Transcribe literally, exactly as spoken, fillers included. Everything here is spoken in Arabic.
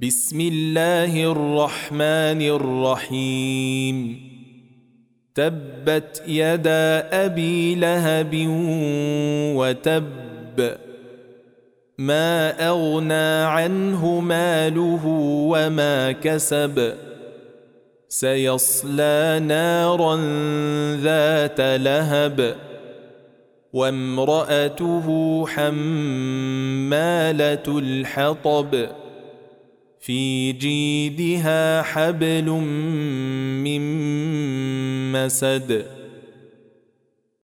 بسم الله الرحمن الرحيم تبت يدا أبي لهب وتب ما أغنى عنه ماله وما كسب سيصلى نارا ذات لهب وامرأته حمالة الحطب في جيدها حبل من مسد